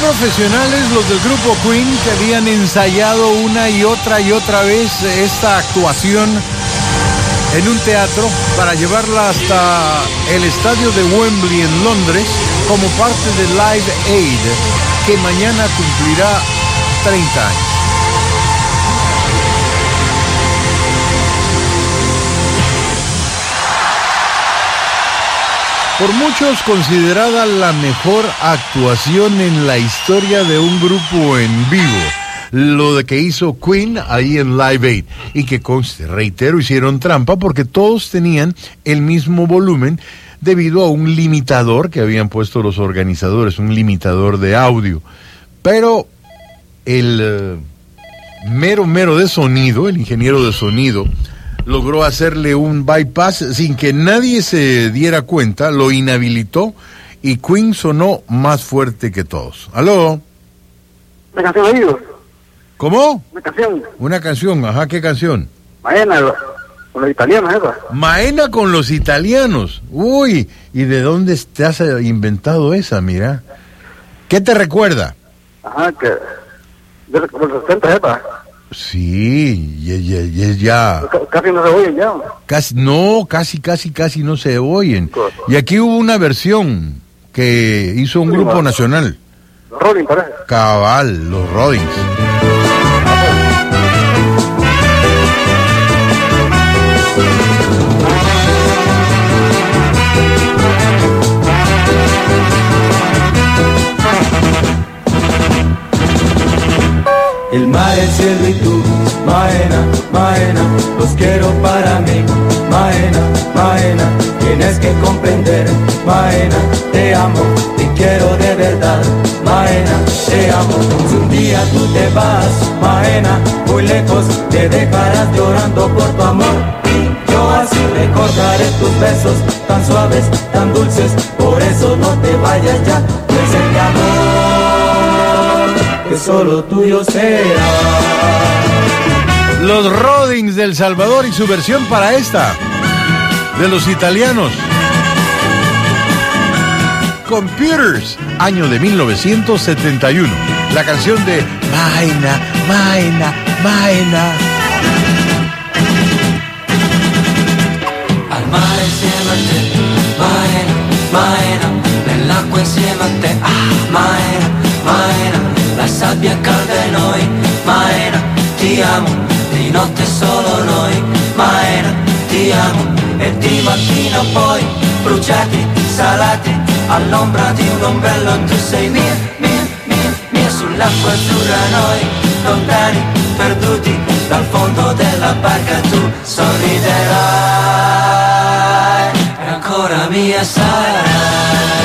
profesionales los del grupo Queen, que habían ensayado una y otra vez esta actuación en un teatro para llevarla hasta el estadio de Wembley en Londres como parte de Live Aid, que mañana cumplirá 30 años. Por muchos considerada la mejor actuación en la historia de un grupo en vivo, lo de que hizo Queen ahí en Live Aid, y que conste, reitero, hicieron trampa porque todos tenían el mismo volumen debido a un limitador que habían puesto los organizadores, un limitador de audio. Pero el mero de sonido, el ingeniero de sonido, logró hacerle un bypass sin que nadie se diera cuenta, lo inhabilitó y Queen sonó más fuerte que todos. ¿Aló? ¿Una canción oído? ¿Cómo? Una canción, ajá, ¿qué canción? Maena, con los italianos, ¿eh? Maena con los italianos. Uy, ¿y de dónde te has inventado esa, mira? ¿Qué te recuerda? Ajá, que de los 70, ¿eh? Sí, ya. Casi no se oyen ya. Casi no se oyen. Y aquí hubo una versión que hizo un grupo nacional. Los Rolling, parece. Cabal, los Rollins. El mar, el cielo y tú, Maena, Maena, los quiero para mí, Maena, Maena, tienes que comprender, Maena, te amo, te quiero de verdad, Maena, te amo. Si un día tú te vas, Maena, muy lejos, te dejarás llorando por tu amor, y yo así recordaré tus besos, tan suaves, tan dulces, por eso no te vayas ya, pues el amor que solo tuyo será. Los Rollins del Salvador y su versión para esta de los italianos. Computers, año de 1971. La canción de Maena, Maena, Maena. Al mare insieme a te, Maena, Maena, nell'acqua insieme a te, Maena, Maena. La sabbia calda e noi, Maena, ti amo, di notte solo noi, Maena, ti amo, e di mattina poi, bruciati, salati, all'ombra di un ombrello tu sei mia, mia, mia, mia, sull'acqua azzurra noi, lontani, perduti, dal fondo della barca tu sorriderai, e ancora mia sarai.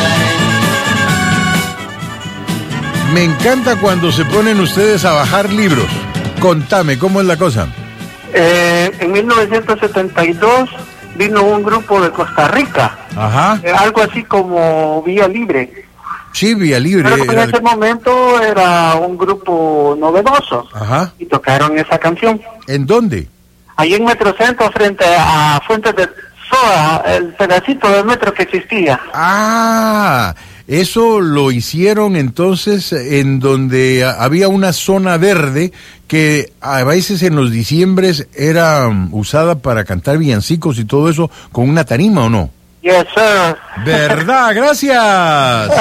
Me encanta cuando se ponen ustedes a bajar libros. Contame, ¿cómo es la cosa? En 1972 vino un grupo de Costa Rica. Ajá. Algo así como Vía Libre. Sí, Vía Libre. Pero en ese momento era un grupo novedoso. Ajá. Y tocaron esa canción. ¿En dónde? Ahí en Metrocentro, frente a Fuentes de Soda, el pedacito de metro que existía. Ah, eso lo hicieron entonces en donde había una zona verde que a veces en los diciembres era usada para cantar villancicos y todo eso con una tarima, ¿o no? Yes, sir. ¿Verdad? Gracias.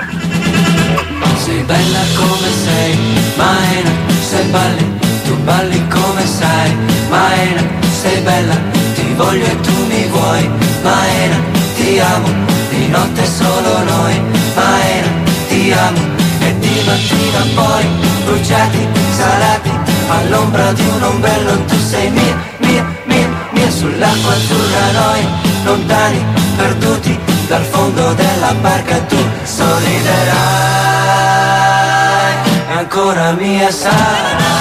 Sei bella come sei, Maena, sei balli, tu balli come sai, Maena, sei bella, ti voglio e tu mi vuoi, Maena, ti amo, di notte solo noi, Maena, ti amo, e di mattina poi, bruciati, salati, all'ombra di un ombrello tu sei mia, mia, mia, mia, sull'acqua azzurra noi, lontani, perduti, dal fondo della barca tu sorriderai, e ancora mia sarai.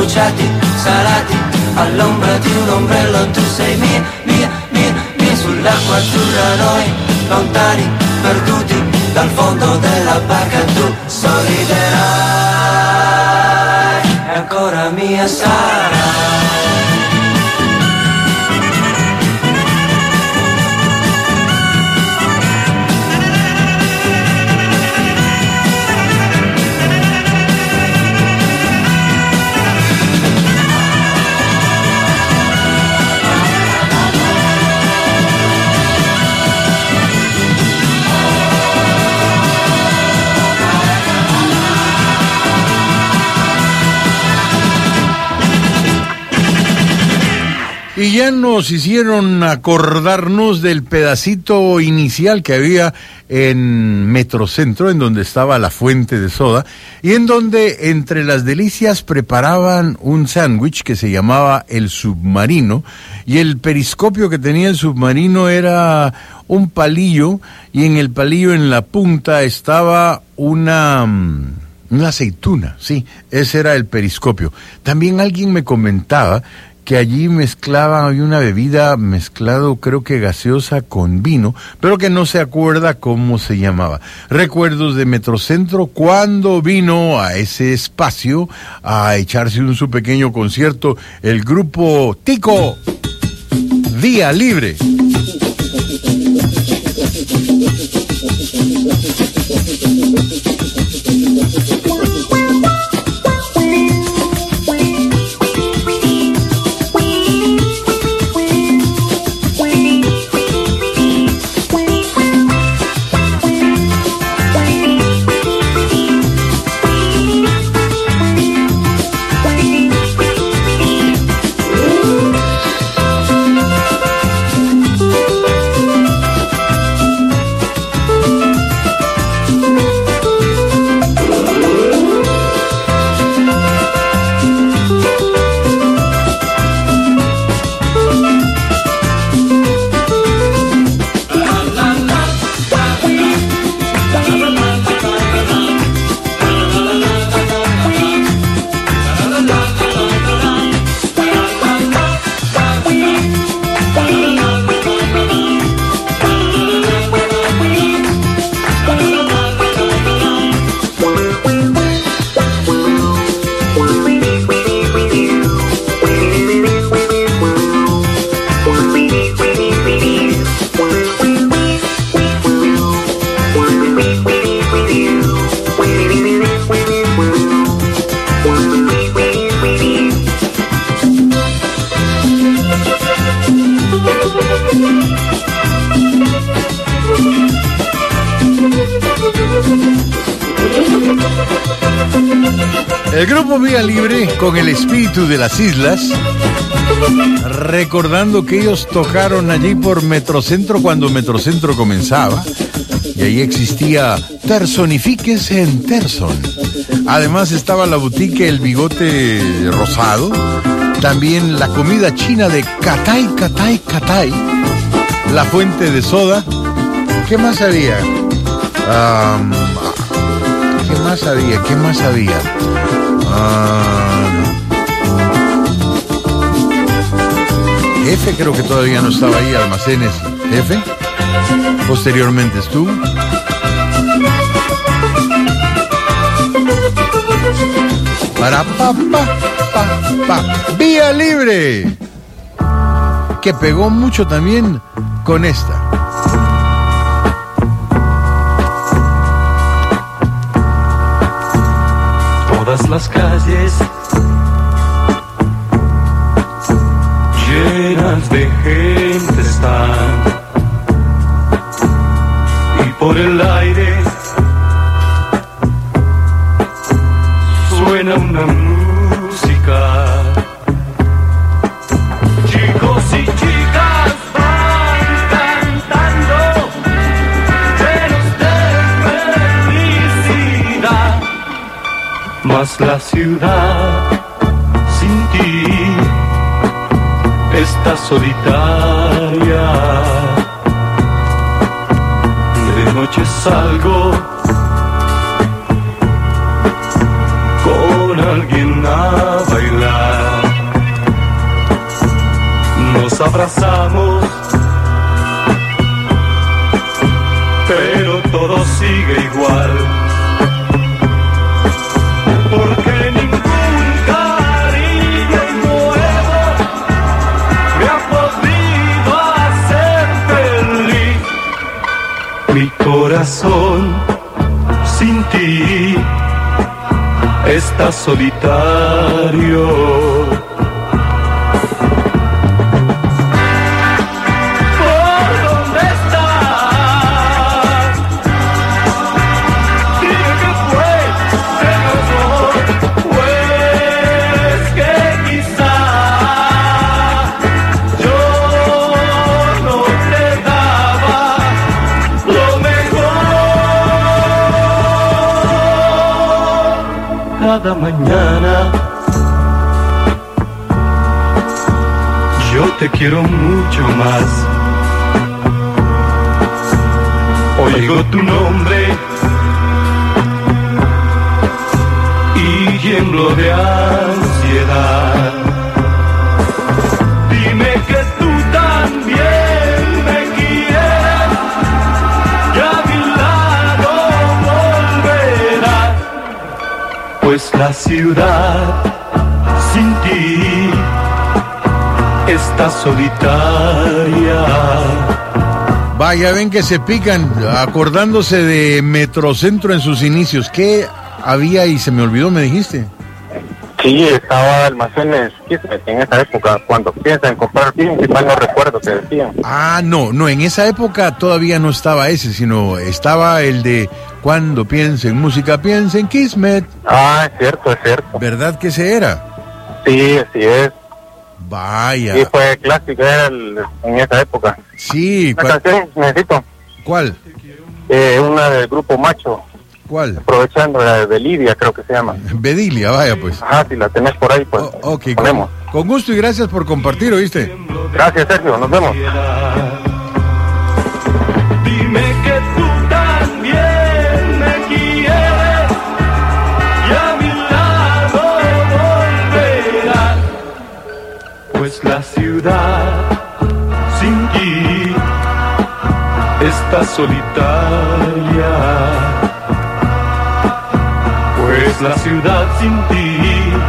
bruciati, salati, all'ombra di un ombrello tu sei mia, mia, mia, mia, sull'acqua azzurra noi, lontani, perduti, dal fondo della barca tu sorriderai, e ancora mia sarai. Y ya nos hicieron acordarnos del pedacito inicial que había en Metrocentro, en donde estaba la fuente de soda, y en donde entre las delicias preparaban un sándwich que se llamaba el submarino, y el periscopio que tenía el submarino era un palillo, y en el palillo en la punta estaba una aceituna, sí, ese era el periscopio. También alguien me comentaba que allí mezclaban, había una bebida mezclado, creo que gaseosa con vino, pero que no se acuerda cómo se llamaba. Recuerdos de Metrocentro cuando vino a ese espacio a echarse su pequeño concierto el grupo Tico, Día Libre. El grupo Vía Libre, con el espíritu de las islas, recordando que ellos tocaron allí por Metrocentro cuando Metrocentro comenzaba, y ahí existía Tersonifíquese en Terson. Además estaba la boutique El Bigote Rosado, también la comida china de Catay, Catay, Catay, la fuente de soda. ¿Qué más había? ¿Qué más había? ¿Qué más había? F creo que todavía no estaba ahí, Almacenes F. Posteriormente estuvo. Para Vía Libre, que pegó mucho también con esta. Todas las calles llenas de gente están, y por el aire suena una música. Chicos y chicas van cantando, llenos de felicidad. Mas la ciudad sin ti está solitaria. De noche salgo con alguien a bailar. abrazamos, pero todo sigue igual, porque ningún cariño nuevo me ha podido hacer feliz. Mi corazón sin ti está solitario. Cada mañana yo te quiero mucho más. Oigo tu nombre y tiemblo de ansiedad. Dime que tú también me quieres y a mi lado volverás. Pues la ciudad sin ti está solitaria. Vaya, ven que se pican acordándose de Metrocentro en sus inicios. ¿Qué había y se me olvidó, me dijiste? Sí, estaba Almacenes Kismet en esa época, cuando piensan en comprar film, si mal no recuerdo que decían. Ah, no, en esa época todavía no estaba ese, sino estaba el de cuando piensa en música, piensa en Kismet. Ah, es cierto. ¿Verdad que ese era? Sí, así es. Vaya. Sí, fue clásico en esa época. Sí. Una canción necesito. ¿Cuál? Una del grupo Macho. ¿Cuál? Aprovechando la de Belidia, creo que se llama. Bedilia, vaya pues. Ajá, si la tenés por ahí, pues. Ok, ponemos. Con gusto y gracias por compartir, ¿oíste? Gracias, Sergio, nos vemos. Dime que tú también me quieres y a mi lado volverás. Pues la ciudad sin ti está solitaria. Pues la ciudad sin ti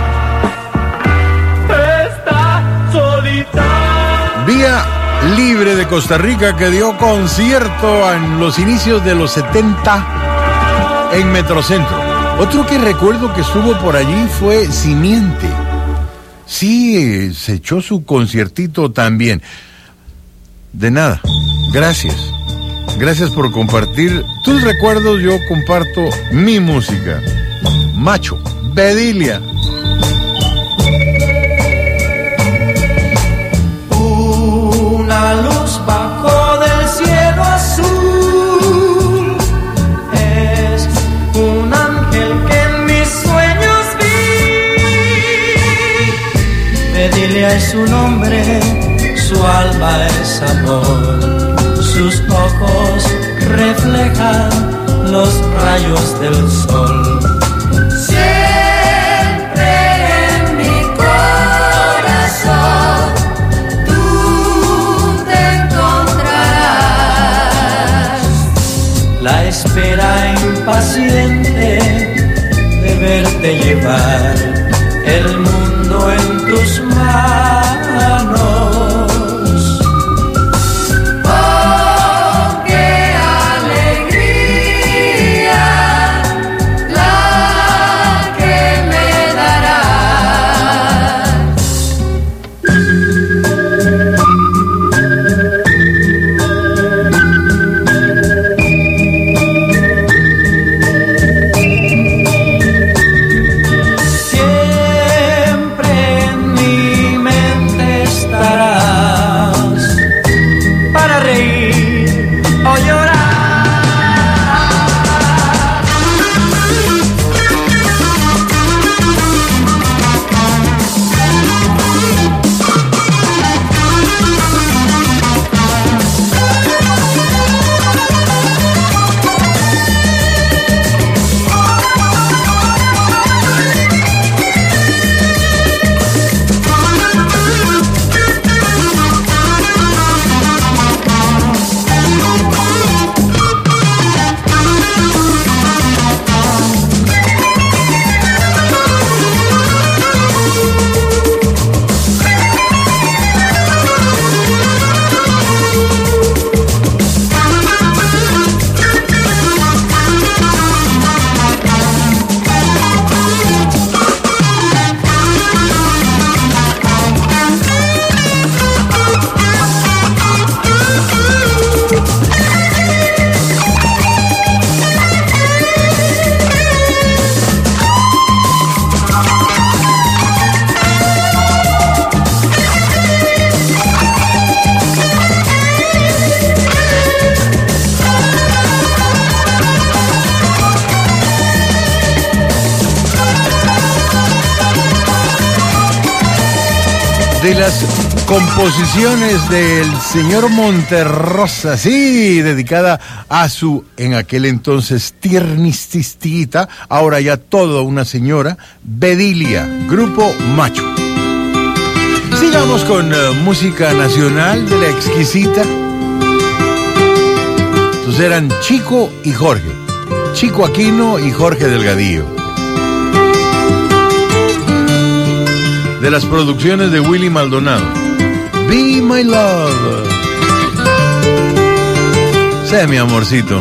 está solitaria. Vía Libre de Costa Rica, que dio concierto en los inicios de los 70 en Metrocentro. Otro que recuerdo que estuvo por allí fue Simiente. Sí, se echó su conciertito también. De nada, gracias. Gracias por compartir tus recuerdos. Yo comparto mi música. Macho, Bedilia. Una luz bajo del cielo azul, es un ángel que en mis sueños vi. Bedilia es su nombre, su alma es amor, sus ojos reflejan los rayos del sol. Siempre en mi corazón tú te encontrarás. La espera impaciente de verte llevar el mundo en tus manos. de las composiciones del señor Monterrosa, sí, dedicada a su, en aquel entonces, tiernistista, ahora ya toda una señora, Bedilia, Grupo Macho. Sigamos con música nacional de la exquisita. Entonces eran Chico y Jorge, Chico Aquino y Jorge Delgadillo. De las producciones de Willy Maldonado. Be My Love. Sé mi amorcito.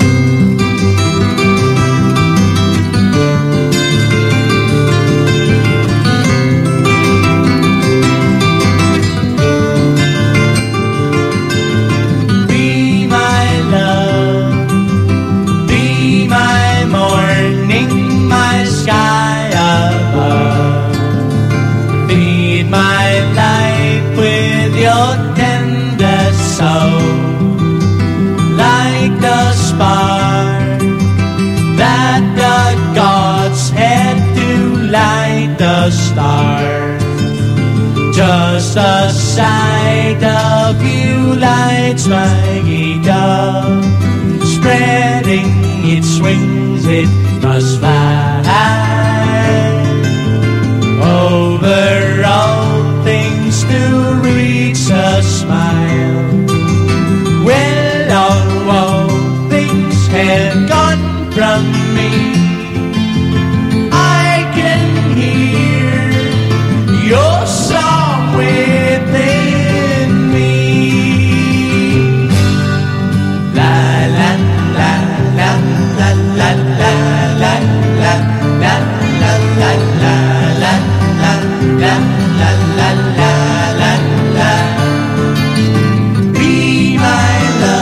Be my love, be my morning, my sky above. Feed my life with your tender soul, like the spark that the gods had to light the stars. Just the sight of you lights my guitar, spreading its wings it must fly over all things to reach a smile. Well, all things have gone from me. I can hear your song within me. La la la la la la la la la la la la la la la la la. Be my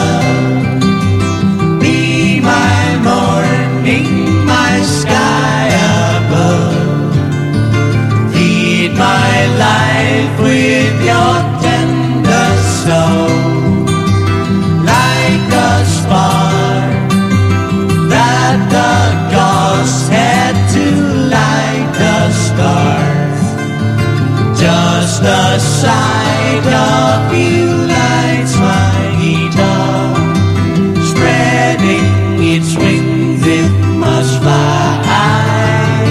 love, be my morning, my sky above. Feed my life with your tender soul, like a spark that the gods had to light the stars. Just the sight of you lights my guitar, spreading its wings it must fly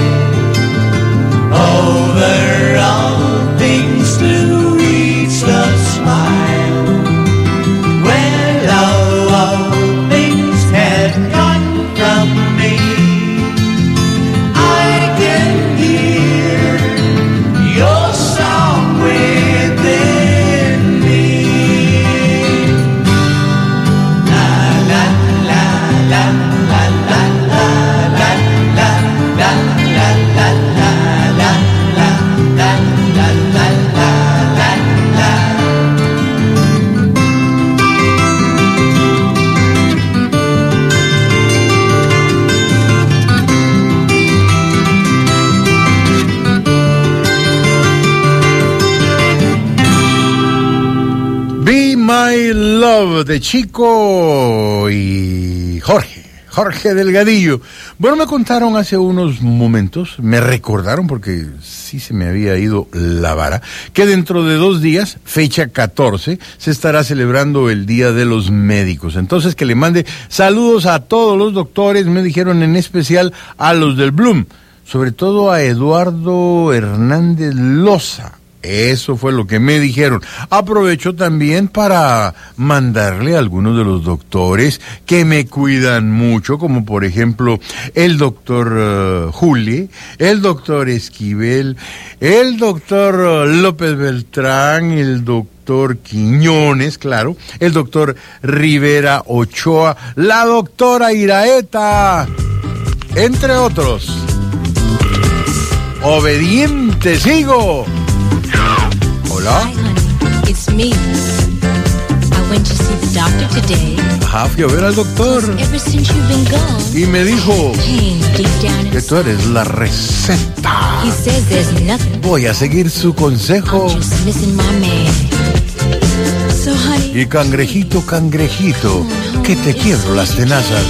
over all things to reach the smile. Well, all things had gone from me. I can hear your song within me. La la la la la la la la la la la la la la la la la. Be My Love de Chico y Jorge Delgadillo. Bueno, me contaron hace unos momentos, me recordaron porque sí se me había ido la vara, que dentro de 2 días, fecha 14, se estará celebrando el Día de los Médicos. Entonces que le mande saludos a todos los doctores, me dijeron en especial a los del Bloom, sobre todo a Eduardo Hernández Loza. Eso fue lo que me dijeron. Aprovecho también para mandarle a algunos de los doctores que me cuidan mucho, como por ejemplo el doctor Juli, el doctor Esquivel, el doctor López Beltrán, el doctor Quiñones, claro, el doctor Rivera Ochoa, la doctora Iraeta, entre otros. Obediente sigo. Hola. Hi, honey. It's me. I went to see the doctor today. Ajá, fui a ver al doctor. Ever since you've been gone, Y me dijo pain deep down que inside. tú eres la receta. He says there's nothing. Voy a seguir su consejo. I'm just missing my man. So, honey, Y cangrejito, cangrejito, que te quiebro las tenazas.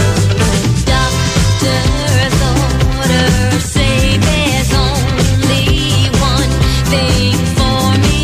doctor's orders say there's only one thing for me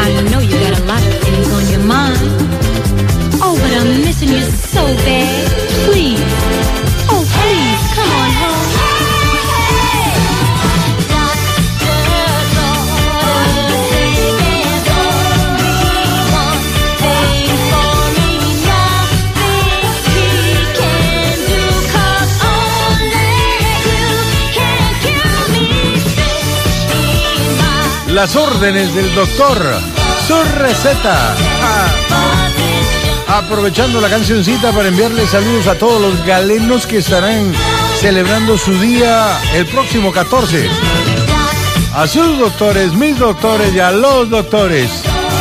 I know you got a lot of things on your mind. Oh, but I'm missing you so bad. Please, oh please, come on home. Las órdenes del doctor, su receta. Aprovechando la cancioncita para enviarle saludos a todos los galenos que estarán celebrando su día el próximo 14. A sus doctores, mis doctores y a los doctores.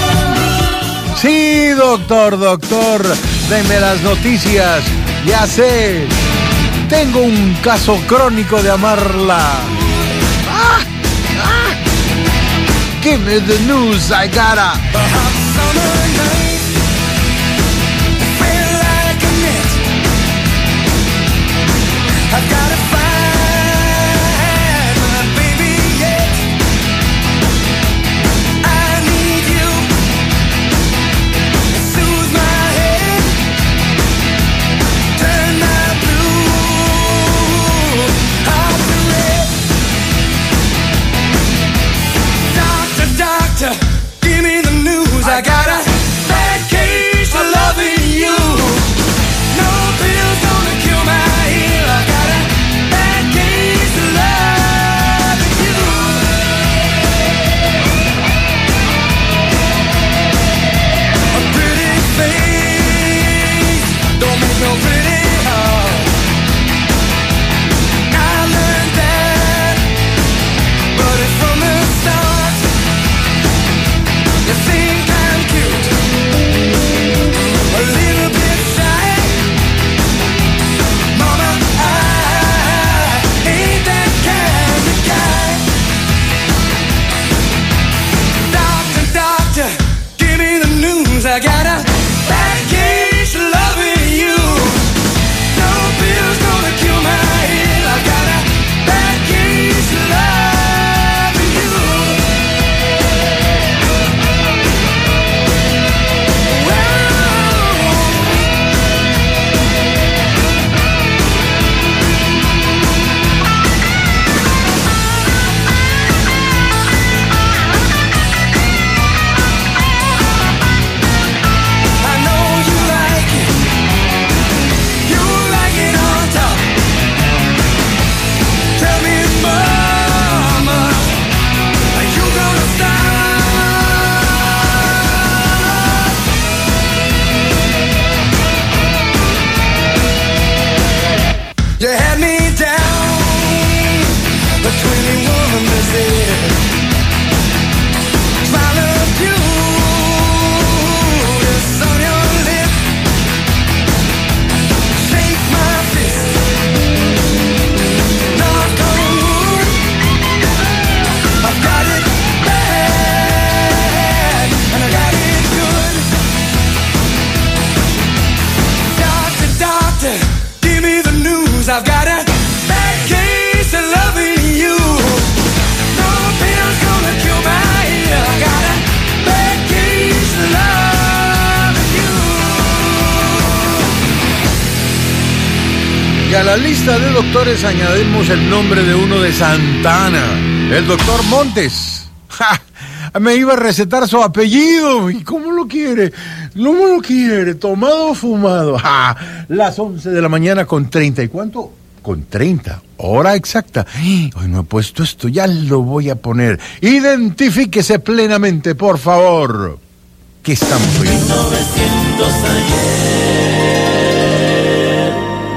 Sí, doctor, denme las noticias. Ya sé, tengo un caso crónico de amarla. Give me the news, I gotta. I've got to find my baby yet. I need you to soothe my head, turn my blue heart to red. Doctor, doctor, give me the news. I got a bad case of loving you. No pills gonna cure my ill. I got a bad case of loving you. A pretty face don't make no pretty heart. I learned that, but it's from the start. You think I'm cute, a little bit shy. Mama, I ain't that kind of guy. Doctor, doctor, give me the news. I got a bad case of loving you. No pills gonna cure my ill. I got a bad case of loving you. I know you like it. You like it on top. Tell me, mama, are you gonna stop? You had me down, but 21 was it. Smile of Judas on your lip. Shake my fist. Knock on wood. I've got it bad, and I got it good. Doctor, doctor, give me the news. I've got a bad case of loving you. No pills gonna cure my ill. I got a bad case of loving you. Y a la lista de doctores añadimos el nombre de uno de Santana, el doctor Montes. ¡Ja! Me iba a recetar su apellido. ¿Y cómo lo quiere? ¿Cómo lo quiere? ¿Tomado o fumado? ¡Ja! Las 11 de la mañana con 30. ¿Y cuánto? Con 30. Hora exacta. Hoy no he puesto esto, ya lo voy a poner. Identifíquese plenamente, por favor. ¿Qué estamos oyendo? 900 ayer.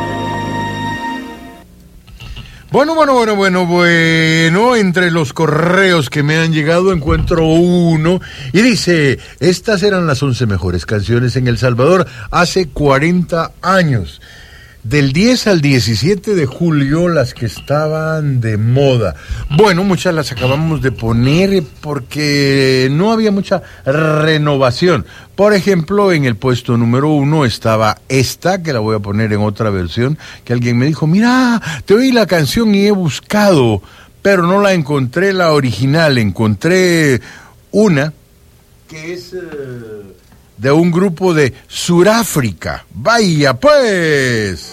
Bueno, entre los correos que me han llegado encuentro uno y dice, estas eran las 11 mejores canciones en El Salvador hace 40 años. Del 10 al 17 de julio, las que estaban de moda. Bueno, muchas las acabamos de poner porque no había mucha renovación. Por ejemplo, en el puesto número 1 estaba esta, que la voy a poner en otra versión, que alguien me dijo, mira, te oí la canción y he buscado, pero no la encontré la original, encontré una que es de un grupo de Suráfrica. Vaya pues.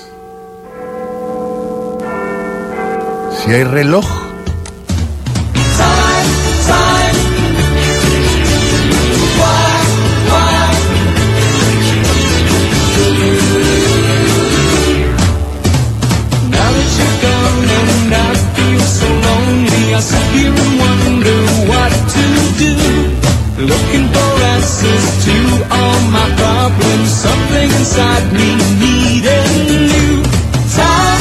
Si hay reloj. I sit here and wonder what to do, looking for answers to all my problems. Something inside me needing you. Time,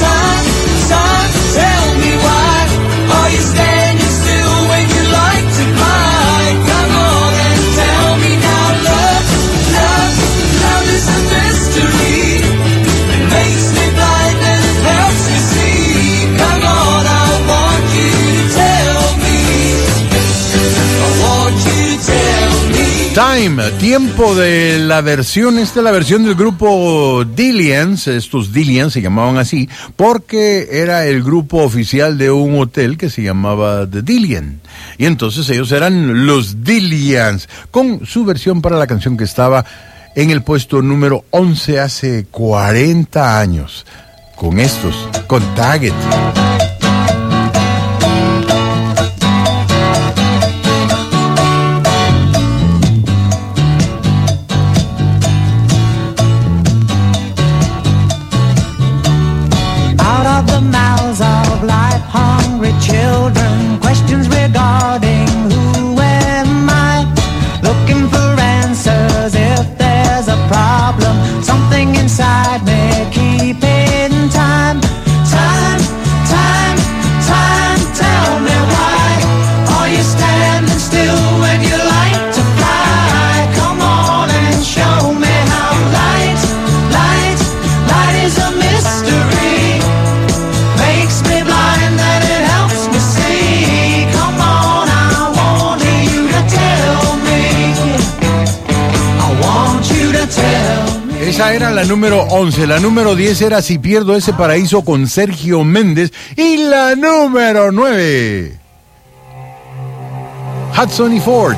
tell me why are you standing still when you like to cry? Come on and tell me now, love is a mystery. It makes me blind and it helps me see. Come on, I want you to tell me. I want you to tell me. Time, tiempo de la versión, esta es la versión del grupo Dillians. Estos Dillians se llamaban así porque era el grupo oficial de un hotel que se llamaba The Dillian. Y entonces ellos eran los Dillians, con su versión para la canción que estaba en el puesto número 11 hace 40 años. Con estos, con Tag It. Children, questions regarding who am I, looking for answers if there's a problem, something inside me keeping time, tell me why are you standing still when you like to fly? Come on and show me how light is a mystery, makes me blind and it helps me see. Come on, I want you to tell me. I want you to tell me. Esa era la número 11. La número 10 era Si pierdo ese paraíso con Sergio Méndez. Y la número 9, Hudson y Ford.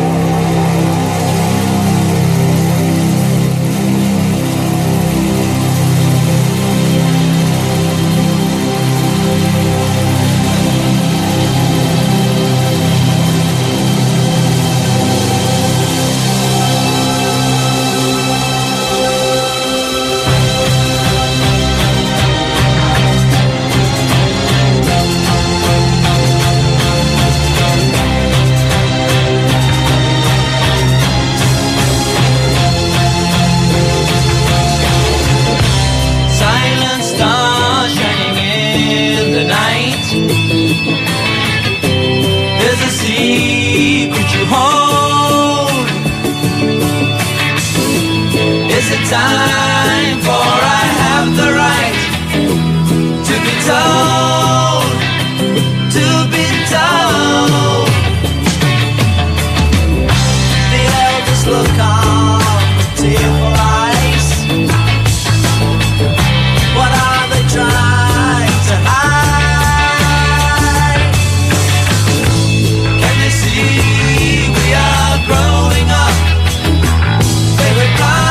Time for I have the right to be told. The elders look on with tearful eyes. What are they trying to hide? Can they see we are growing up? They reply.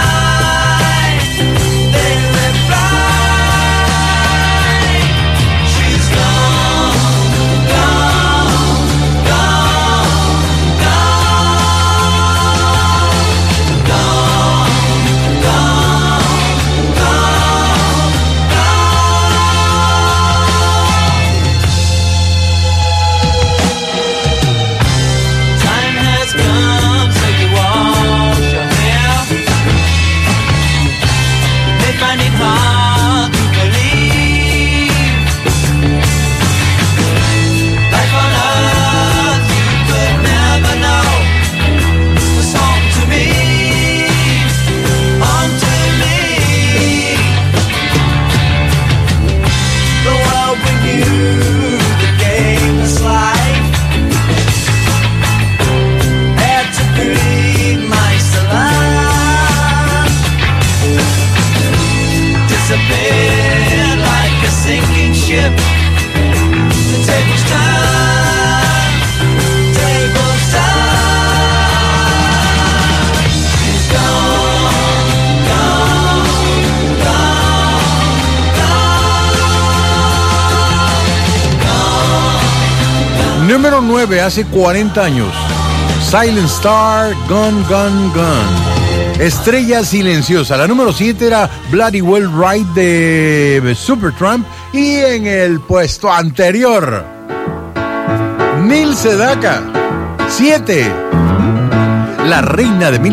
9, hace 40 años. Silent Star, Gun, Gun, Gun. Estrella Silenciosa. La número 7 era Bloody Well Right de Supertramp. Y en el puesto anterior, Neil Sedaka, 7. La Reina de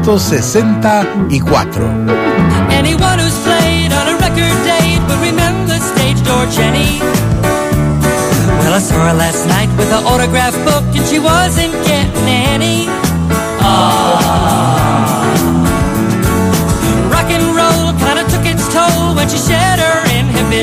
1964. Anyone who's played on a record date will remember Stage Door Jenny. Well, I saw her last night with her autograph book and she wasn't getting any. Rock and roll kinda took its toll when she shed her